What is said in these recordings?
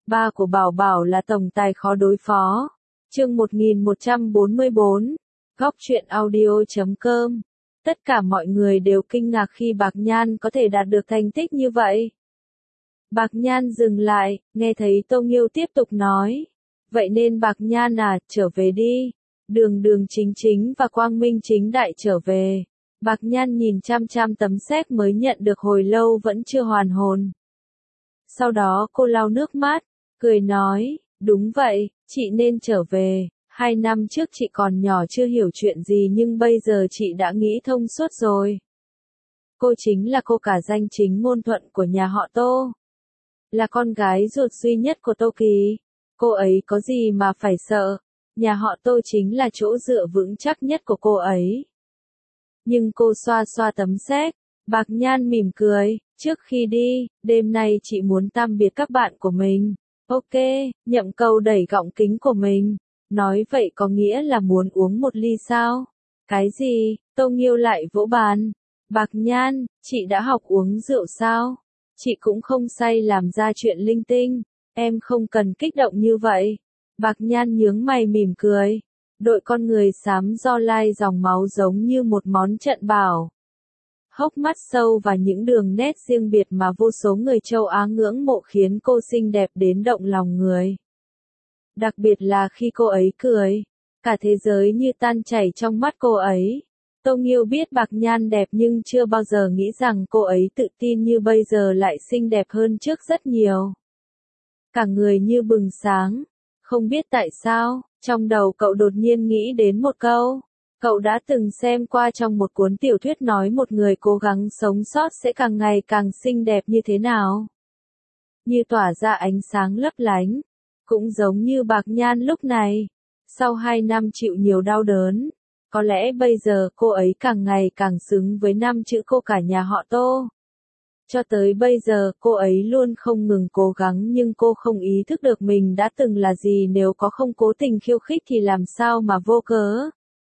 Ba của Bảo Bảo là tổng tài khó đối phó. Chương 1144. Góc truyện audio.com. Tất cả mọi người đều kinh ngạc khi Bạc Nhan có thể đạt được thành tích như vậy. Bạc Nhan dừng lại, nghe thấy Tô Nghiêu tiếp tục nói. Vậy nên Bạc Nhan à, trở về đi. Đường Đường Chính Chính và Quang Minh Chính Đại trở về. Bạc Nhan nhìn chăm chăm tấm séc mới nhận được hồi lâu vẫn chưa hoàn hồn. Sau đó cô lau nước mắt, cười nói, đúng vậy, chị nên trở về. 2 năm trước chị còn nhỏ chưa hiểu chuyện gì nhưng bây giờ chị đã nghĩ thông suốt rồi. Cô chính là cô cả danh chính ngôn thuận của nhà họ Tô. Là con gái ruột duy nhất của Tô Kỳ. Cô ấy có gì mà phải sợ. Nhà họ Tô chính là chỗ dựa vững chắc nhất của cô ấy. Nhưng cô xoa xoa tấm séc. Bạc Nhan mỉm cười, trước khi đi, đêm nay chị muốn tạm biệt các bạn của mình. Ok, Nhậm Câu đẩy gọng kính của mình. Nói vậy có nghĩa là muốn uống một ly sao? Cái gì? Tô Nghiêu lại vỗ bàn. Bạc Nhan, chị đã học uống rượu sao? Chị cũng không say làm ra chuyện linh tinh. Em không cần kích động như vậy. Bạc Nhan nhướng mày mỉm cười. Đội con người xám do lai dòng máu giống như một món trận bảo. Hốc mắt sâu và những đường nét riêng biệt mà vô số người châu Á ngưỡng mộ khiến cô xinh đẹp đến động lòng người. Đặc biệt là khi cô ấy cười, cả thế giới như tan chảy trong mắt cô ấy. Tô Nghiêu biết Bạc Nhan đẹp nhưng chưa bao giờ nghĩ rằng cô ấy tự tin như bây giờ lại xinh đẹp hơn trước rất nhiều. Cả người như bừng sáng. Không biết tại sao, trong đầu cậu đột nhiên nghĩ đến một câu. Cậu đã từng xem qua trong một cuốn tiểu thuyết nói một người cố gắng sống sót sẽ càng ngày càng xinh đẹp như thế nào. Như tỏa ra ánh sáng lấp lánh. Cũng giống như Bạc Nhan lúc này. Sau 2 năm chịu nhiều đau đớn. Có lẽ bây giờ cô ấy càng ngày càng xứng với 5 chữ cô cả nhà họ Tô. Cho tới bây giờ cô ấy luôn không ngừng cố gắng nhưng cô không ý thức được mình đã từng là gì nếu có không cố tình khiêu khích thì làm sao mà vô cớ.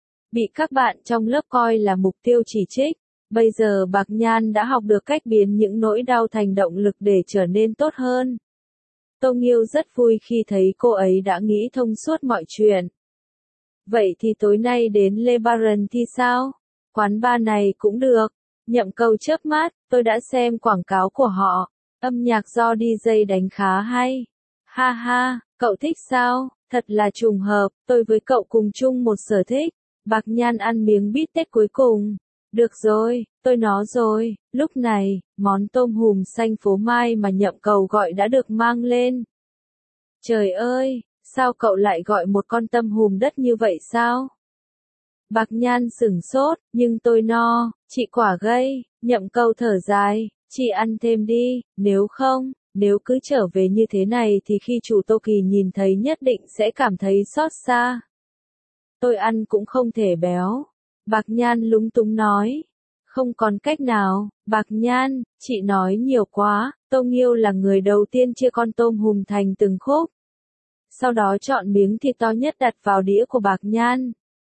Bị các bạn trong lớp coi là mục tiêu chỉ trích. Bây giờ Bạc Nhan đã học được cách biến những nỗi đau thành động lực để trở nên tốt hơn. Tô Nghiêu rất vui khi thấy cô ấy đã nghĩ thông suốt mọi chuyện. Vậy thì tối nay đến Le Baron thì sao? Quán bar này cũng được. Nhậm Câu chớp mắt, tôi đã xem quảng cáo của họ. Âm nhạc do DJ đánh khá hay. Ha ha, cậu thích sao? Thật là trùng hợp, tôi với cậu cùng chung một sở thích. Bạc Nhan ăn miếng bít tết cuối cùng. Được rồi, tôi nói rồi, lúc này, món tôm hùm xanh phố Mai mà Nhậm Cầu gọi đã được mang lên. Trời ơi, sao cậu lại gọi một con tôm hùm đất như vậy sao? Bạc Nhan sửng sốt, nhưng tôi no, chị quả gây, Nhậm Câu thở dài, chị ăn thêm đi, nếu cứ trở về như thế này thì khi chủ Tô Kỳ nhìn thấy nhất định sẽ cảm thấy xót xa. Tôi ăn cũng không thể béo. Bạc Nhan lúng túng nói. Không còn cách nào, Bạc Nhan, chị nói nhiều quá. Tô Nghiêu là người đầu tiên chia con tôm hùm thành từng khúc. Sau đó chọn miếng thịt to nhất đặt vào đĩa của Bạc Nhan.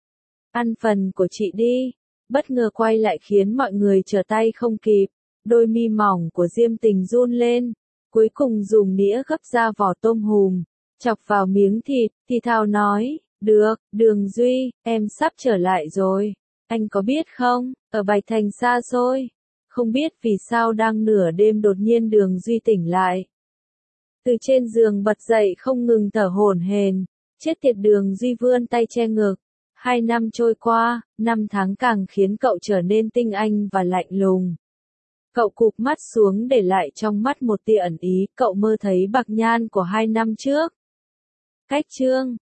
Ăn phần của chị đi. Bất ngờ quay lại khiến mọi người trở tay không kịp. Đôi mi mỏng của Diêm Tình run lên. Cuối cùng dùng nĩa gấp ra vỏ tôm hùm. Chọc vào miếng thịt, thì thào nói. Được, Đường Duy, em sắp trở lại rồi. Anh có biết không, ở Bạch Thành xa xôi. Không biết vì sao đang nửa đêm đột nhiên Đường Duy tỉnh lại. Từ trên giường bật dậy không ngừng thở hổn hển. Chết tiệt, Đường Duy vươn tay che ngực. 2 năm trôi qua, 5 tháng càng khiến cậu trở nên tinh anh và lạnh lùng. Cậu cụp mắt xuống để lại trong mắt một tia ẩn ý. Cậu mơ thấy Bạc Nhan của 2 năm trước. Cách chương